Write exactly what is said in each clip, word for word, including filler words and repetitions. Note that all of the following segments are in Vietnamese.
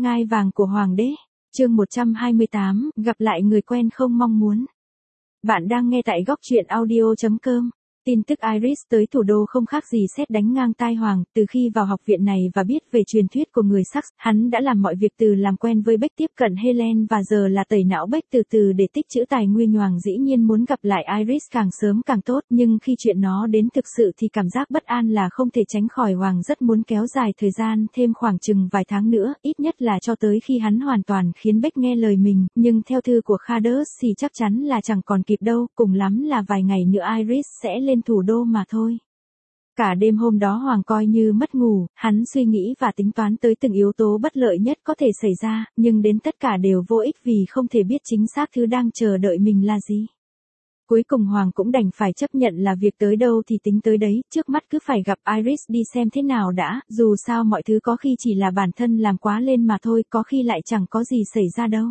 Ngai vàng của Hoàng đế. Chương một trăm hai mươi tám, gặp lại người quen không mong muốn. Bạn đang nghe tại góc truyện audio chấm com. Tin tức Iris tới thủ đô không khác gì sét đánh ngang tai Hoàng, từ khi vào học viện này và biết về truyền thuyết của người Sax, hắn đã làm mọi việc từ làm quen với Beck tiếp cận Helen và giờ là tẩy não Beck từ từ để tích trữ tài nguyên. Hoàng dĩ nhiên muốn gặp lại Iris càng sớm càng tốt, nhưng khi chuyện nó đến thực sự thì cảm giác bất an là không thể tránh khỏi. Hoàng rất muốn kéo dài thời gian thêm khoảng chừng vài tháng nữa, ít nhất là cho tới khi hắn hoàn toàn khiến Beck nghe lời mình, nhưng theo thư của Khadus thì chắc chắn là chẳng còn kịp đâu, cùng lắm là vài ngày nữa Iris sẽ lên thủ đô mà thôi. Cả đêm hôm đó Hoàng coi như mất ngủ, hắn suy nghĩ và tính toán tới từng yếu tố bất lợi nhất có thể xảy ra, nhưng đến tất cả đều vô ích vì không thể biết chính xác thứ đang chờ đợi mình là gì. Cuối cùng Hoàng cũng đành phải chấp nhận là việc tới đâu thì tính tới đấy, trước mắt cứ phải gặp Iris đi xem thế nào đã, dù sao mọi thứ có khi chỉ là bản thân làm quá lên mà thôi, có khi lại chẳng có gì xảy ra đâu.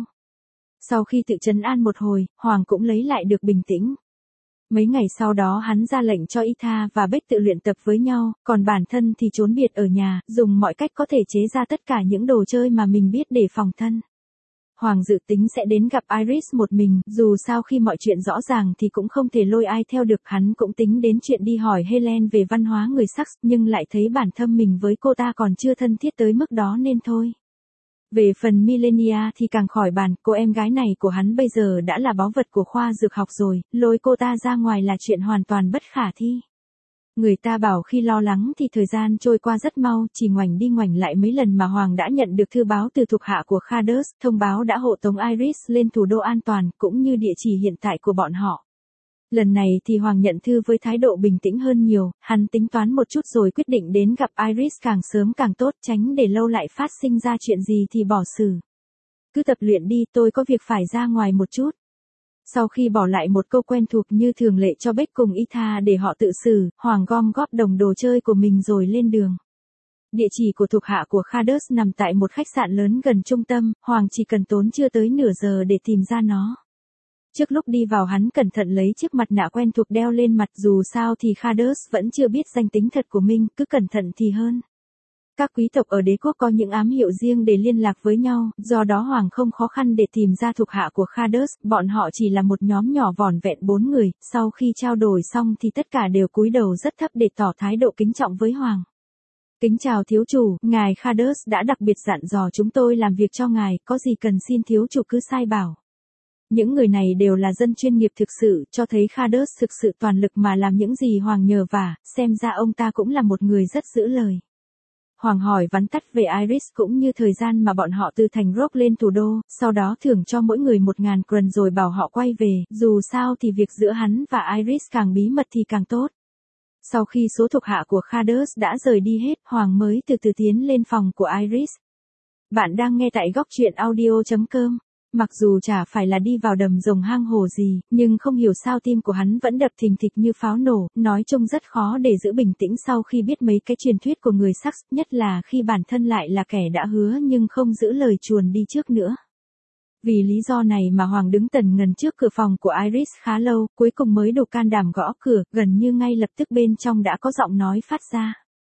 Sau khi tự trấn an một hồi, Hoàng cũng lấy lại được bình tĩnh. Mấy ngày sau đó hắn ra lệnh cho Ita và Beck tự luyện tập với nhau, còn bản thân thì trốn biệt ở nhà, dùng mọi cách có thể chế ra tất cả những đồ chơi mà mình biết để phòng thân. Hoàng dự tính sẽ đến gặp Iris một mình, dù sao khi mọi chuyện rõ ràng thì cũng không thể lôi ai theo được. Hắn cũng tính đến chuyện đi hỏi Helen về văn hóa người Sax, nhưng lại thấy bản thân mình với cô ta còn chưa thân thiết tới mức đó nên thôi. Về phần Millenia thì càng khỏi bàn, cô em gái này của hắn bây giờ đã là báu vật của khoa dược học rồi, lôi cô ta ra ngoài là chuyện hoàn toàn bất khả thi. Người ta bảo khi lo lắng thì thời gian trôi qua rất mau, chỉ ngoảnh đi ngoảnh lại mấy lần mà Hoàng đã nhận được thư báo từ thuộc hạ của Khadus, thông báo đã hộ tống Iris lên thủ đô an toàn, cũng như địa chỉ hiện tại của bọn họ. Lần này thì Hoàng nhận thư với thái độ bình tĩnh hơn nhiều, hắn tính toán một chút rồi quyết định đến gặp Iris càng sớm càng tốt, tránh để lâu lại phát sinh ra chuyện gì thì bỏ xử. Cứ tập luyện đi, tôi có việc phải ra ngoài một chút. Sau khi bỏ lại một câu quen thuộc như thường lệ cho Beck cùng Ita để họ tự xử, Hoàng gom góp đồng đồ chơi của mình rồi lên đường. Địa chỉ của thuộc hạ của Khadus nằm tại một khách sạn lớn gần trung tâm, Hoàng chỉ cần tốn chưa tới nửa giờ để tìm ra nó. Trước lúc đi vào hắn cẩn thận lấy chiếc mặt nạ quen thuộc đeo lên mặt, dù sao thì Khadus vẫn chưa biết danh tính thật của mình, cứ cẩn thận thì hơn. Các quý tộc ở đế quốc có những ám hiệu riêng để liên lạc với nhau, do đó Hoàng không khó khăn để tìm ra thuộc hạ của Khadus, bọn họ chỉ là một nhóm nhỏ vỏn vẹn bốn người, sau khi trao đổi xong thì tất cả đều cúi đầu rất thấp để tỏ thái độ kính trọng với Hoàng. Kính chào thiếu chủ, ngài Khadus đã đặc biệt dặn dò chúng tôi làm việc cho ngài, có gì cần xin thiếu chủ cứ sai bảo. Những người này đều là dân chuyên nghiệp thực sự, cho thấy Khadus thực sự toàn lực mà làm những gì Hoàng nhờ vả, xem ra ông ta cũng là một người rất giữ lời. Hoàng hỏi vắn tắt về Iris cũng như thời gian mà bọn họ từ thành Rock lên thủ đô, sau đó thưởng cho mỗi người một ngàn cron rồi bảo họ quay về, dù sao thì việc giữa hắn và Iris càng bí mật thì càng tốt. Sau khi số thuộc hạ của Khadus đã rời đi hết, Hoàng mới từ từ tiến lên phòng của Iris. Bạn đang nghe tại góc truyện audio chấm com. Mặc dù chả phải là đi vào đầm rồng hang hổ gì, nhưng không hiểu sao tim của hắn vẫn đập thình thịch như pháo nổ, nói chung rất khó để giữ bình tĩnh sau khi biết mấy cái truyền thuyết của người Sax, nhất là khi bản thân lại là kẻ đã hứa nhưng không giữ lời chuồn đi trước nữa. Vì lý do này mà Hoàng đứng tần ngần trước cửa phòng của Iris khá lâu, cuối cùng mới đủ can đảm gõ cửa, gần như ngay lập tức bên trong đã có giọng nói phát ra.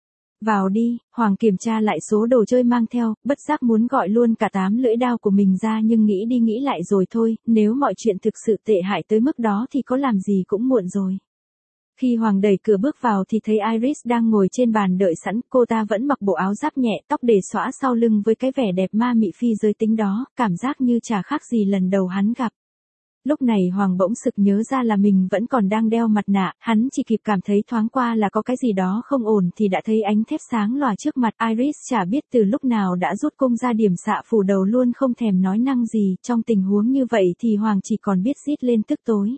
Vào đi, Hoàng kiểm tra lại số đồ chơi mang theo, bất giác muốn gọi luôn cả tám lưỡi đao của mình ra nhưng nghĩ đi nghĩ lại rồi thôi, nếu mọi chuyện thực sự tệ hại tới mức đó thì có làm gì cũng muộn rồi. Khi Hoàng đẩy cửa bước vào thì thấy Iris đang ngồi trên bàn đợi sẵn, cô ta vẫn mặc bộ áo giáp nhẹ, tóc để xõa sau lưng với cái vẻ đẹp ma mị phi giới tính đó, cảm giác như chả khác gì lần đầu hắn gặp. Lúc này Hoàng bỗng sực nhớ ra là mình vẫn còn đang đeo mặt nạ, hắn chỉ kịp cảm thấy thoáng qua là có cái gì đó không ổn thì đã thấy ánh thép sáng lòa trước mặt. Iris chả biết từ lúc nào đã rút cung ra điểm xạ phủ đầu luôn không thèm nói năng gì, trong tình huống như vậy thì Hoàng chỉ còn biết rít lên tức tối.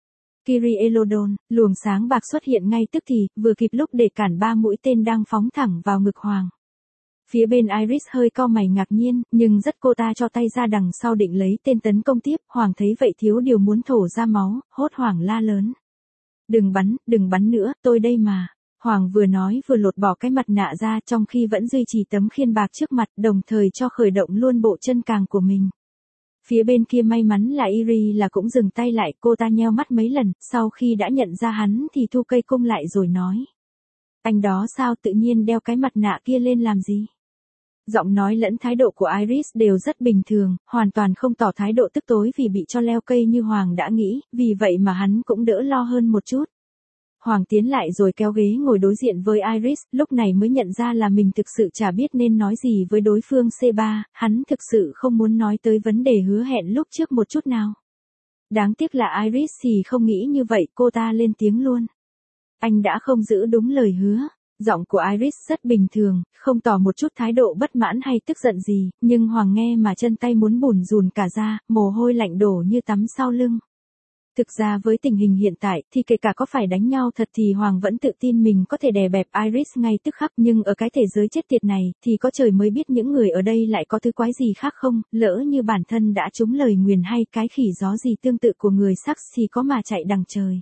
Kiri Elodon, luồng sáng bạc xuất hiện ngay tức thì, vừa kịp lúc để cản ba mũi tên đang phóng thẳng vào ngực Hoàng. Phía bên Iris hơi cau mày ngạc nhiên, nhưng rất cô ta cho tay ra đằng sau định lấy tên tấn công tiếp, Hoàng thấy vậy thiếu điều muốn thổ ra máu, hốt hoảng la lớn. Đừng bắn, đừng bắn nữa, tôi đây mà. Hoàng vừa nói vừa lột bỏ cái mặt nạ ra trong khi vẫn duy trì tấm khiên bạc trước mặt, đồng thời cho khởi động luôn bộ chân càng của mình. Phía bên kia may mắn là Iri là cũng dừng tay lại, cô ta nheo mắt mấy lần, sau khi đã nhận ra hắn thì thu cây cung lại rồi nói. Anh đó sao tự nhiên đeo cái mặt nạ kia lên làm gì? Giọng nói lẫn thái độ của Iris đều rất bình thường, hoàn toàn không tỏ thái độ tức tối vì bị cho leo cây như Hoàng đã nghĩ, vì vậy mà hắn cũng đỡ lo hơn một chút. Hoàng tiến lại rồi kéo ghế ngồi đối diện với Iris, lúc này mới nhận ra là mình thực sự chả biết nên nói gì với đối phương xê ba, hắn thực sự không muốn nói tới vấn đề hứa hẹn lúc trước một chút nào. Đáng tiếc là Iris thì không nghĩ như vậy, cô ta lên tiếng luôn. Anh đã không giữ đúng lời hứa. Giọng của Iris rất bình thường, không tỏ một chút thái độ bất mãn hay tức giận gì, nhưng Hoàng nghe mà chân tay muốn bủn rùn cả ra, mồ hôi lạnh đổ như tắm sau lưng. Thực ra với tình hình hiện tại thì kể cả có phải đánh nhau thật thì Hoàng vẫn tự tin mình có thể đè bẹp Iris ngay tức khắc, nhưng ở cái thể giới chết tiệt này thì có trời mới biết những người ở đây lại có thứ quái gì khác không, lỡ như bản thân đã trúng lời nguyền hay cái khỉ gió gì tương tự của người Sax thì có mà chạy đằng trời.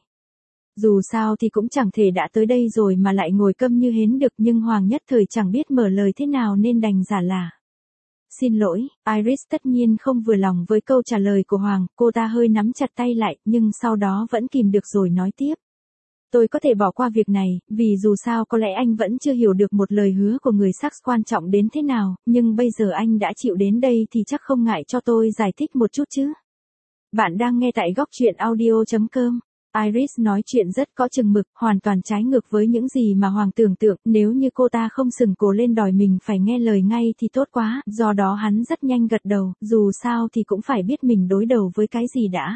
Dù sao thì cũng chẳng thể đã tới đây rồi mà lại ngồi câm như hến được, nhưng Hoàng nhất thời chẳng biết mở lời thế nào nên đành giả lả. Xin lỗi, Iris tất nhiên không vừa lòng với câu trả lời của Hoàng, cô ta hơi nắm chặt tay lại, nhưng sau đó vẫn kìm được rồi nói tiếp. Tôi có thể bỏ qua việc này, vì dù sao có lẽ anh vẫn chưa hiểu được một lời hứa của người Sax quan trọng đến thế nào, nhưng bây giờ anh đã chịu đến đây thì chắc không ngại cho tôi giải thích một chút chứ. Bạn đang nghe tại góc truyện audio chấm com. Iris nói chuyện rất có chừng mực, hoàn toàn trái ngược với những gì mà Hoàng tưởng tượng, nếu như cô ta không sừng cổ lên đòi mình phải nghe lời ngay thì tốt quá, do đó hắn rất nhanh gật đầu, dù sao thì cũng phải biết mình đối đầu với cái gì đã.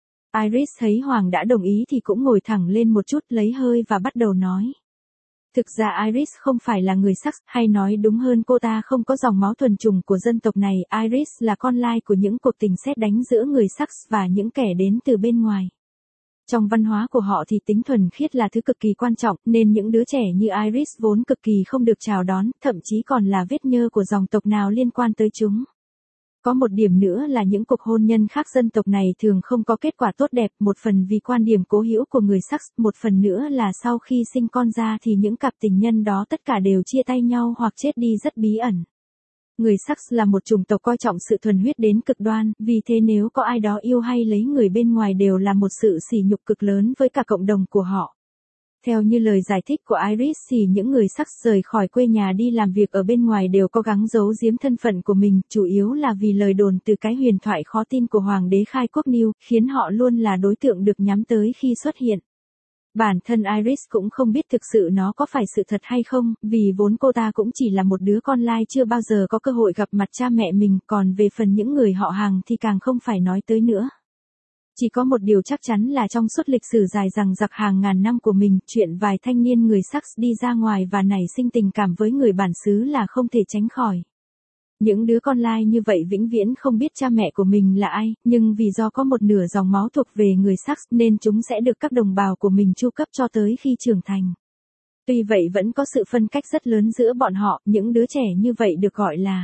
Iris thấy Hoàng đã đồng ý thì cũng ngồi thẳng lên một chút, lấy hơi và bắt đầu nói. Thực ra Iris không phải là người Sax, hay nói đúng hơn cô ta không có dòng máu thuần chủng của dân tộc này, Iris là con lai của những cuộc tình sét đánh giữa người Sax và những kẻ đến từ bên ngoài. Trong văn hóa của họ thì tính thuần khiết là thứ cực kỳ quan trọng, nên những đứa trẻ như Iris vốn cực kỳ không được chào đón, thậm chí còn là vết nhơ của dòng tộc nào liên quan tới chúng. Có một điểm nữa là những cuộc hôn nhân khác dân tộc này thường không có kết quả tốt đẹp, một phần vì quan điểm cố hữu của người Sax, một phần nữa là sau khi sinh con ra thì những cặp tình nhân đó tất cả đều chia tay nhau hoặc chết đi rất bí ẩn. Người Sax là một chủng tộc coi trọng sự thuần huyết đến cực đoan, vì thế nếu có ai đó yêu hay lấy người bên ngoài đều là một sự sỉ nhục cực lớn với cả cộng đồng của họ. Theo như lời giải thích của Iris thì những người Sax rời khỏi quê nhà đi làm việc ở bên ngoài đều có gắng giấu giếm thân phận của mình, chủ yếu là vì lời đồn từ cái huyền thoại khó tin của Hoàng đế khai quốc New, khiến họ luôn là đối tượng được nhắm tới khi xuất hiện. Bản thân Iris cũng không biết thực sự nó có phải sự thật hay không, vì vốn cô ta cũng chỉ là một đứa con lai chưa bao giờ có cơ hội gặp mặt cha mẹ mình, còn về phần những người họ hàng thì càng không phải nói tới nữa. Chỉ có một điều chắc chắn là trong suốt lịch sử dài dằng dặc hàng ngàn năm của mình, chuyện vài thanh niên người Sax đi ra ngoài và nảy sinh tình cảm với người bản xứ là không thể tránh khỏi. Những đứa con lai như vậy vĩnh viễn không biết cha mẹ của mình là ai, nhưng vì do có một nửa dòng máu thuộc về người Sax nên chúng sẽ được các đồng bào của mình chu cấp cho tới khi trưởng thành. Tuy vậy vẫn có sự phân cách rất lớn giữa bọn họ, những đứa trẻ như vậy được gọi là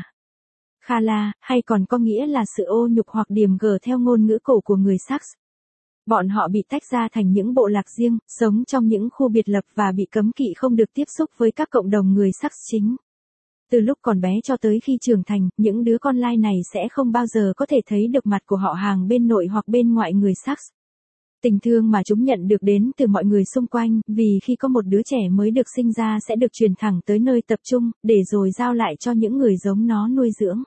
Khala, hay còn có nghĩa là sự ô nhục hoặc điểm gờ theo ngôn ngữ cổ của người Sax. Bọn họ bị tách ra thành những bộ lạc riêng, sống trong những khu biệt lập và bị cấm kỵ không được tiếp xúc với các cộng đồng người Sax chính. Từ lúc còn bé cho tới khi trưởng thành, những đứa con lai này sẽ không bao giờ có thể thấy được mặt của họ hàng bên nội hoặc bên ngoại người Sax. Tình thương mà chúng nhận được đến từ mọi người xung quanh, vì khi có một đứa trẻ mới được sinh ra sẽ được truyền thẳng tới nơi tập trung, để rồi giao lại cho những người giống nó nuôi dưỡng.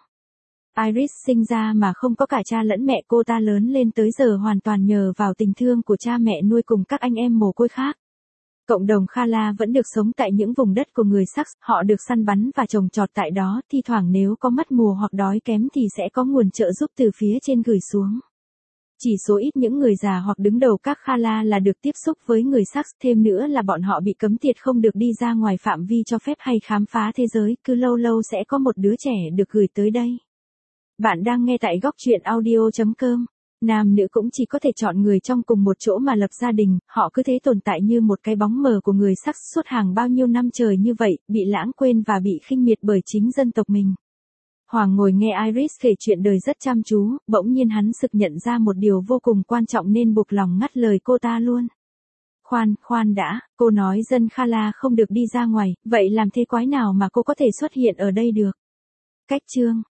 Iris sinh ra mà không có cả cha lẫn mẹ, cô ta lớn lên tới giờ hoàn toàn nhờ vào tình thương của cha mẹ nuôi cùng các anh em mồ côi khác. Cộng đồng Khala vẫn được sống tại những vùng đất của người Sax, họ được săn bắn và trồng trọt tại đó, thi thoảng nếu có mất mùa hoặc đói kém thì sẽ có nguồn trợ giúp từ phía trên gửi xuống. Chỉ số ít những người già hoặc đứng đầu các Khala là được tiếp xúc với người Sax, thêm nữa là bọn họ bị cấm tiệt không được đi ra ngoài phạm vi cho phép hay khám phá thế giới, cứ lâu lâu sẽ có một đứa trẻ được gửi tới đây. Bạn đang nghe tại góc truyện audio chấm com. Nam nữ cũng chỉ có thể chọn người trong cùng một chỗ mà lập gia đình, họ cứ thế tồn tại như một cái bóng mờ của người Sax suốt hàng bao nhiêu năm trời như vậy, bị lãng quên và bị khinh miệt bởi chính dân tộc mình. Hoàng ngồi nghe Iris kể chuyện đời rất chăm chú, bỗng nhiên hắn sực nhận ra một điều vô cùng quan trọng nên buộc lòng ngắt lời cô ta luôn. Khoan, khoan đã, cô nói dân Khala không được đi ra ngoài, vậy làm thế quái nào mà cô có thể xuất hiện ở đây được? Cách chương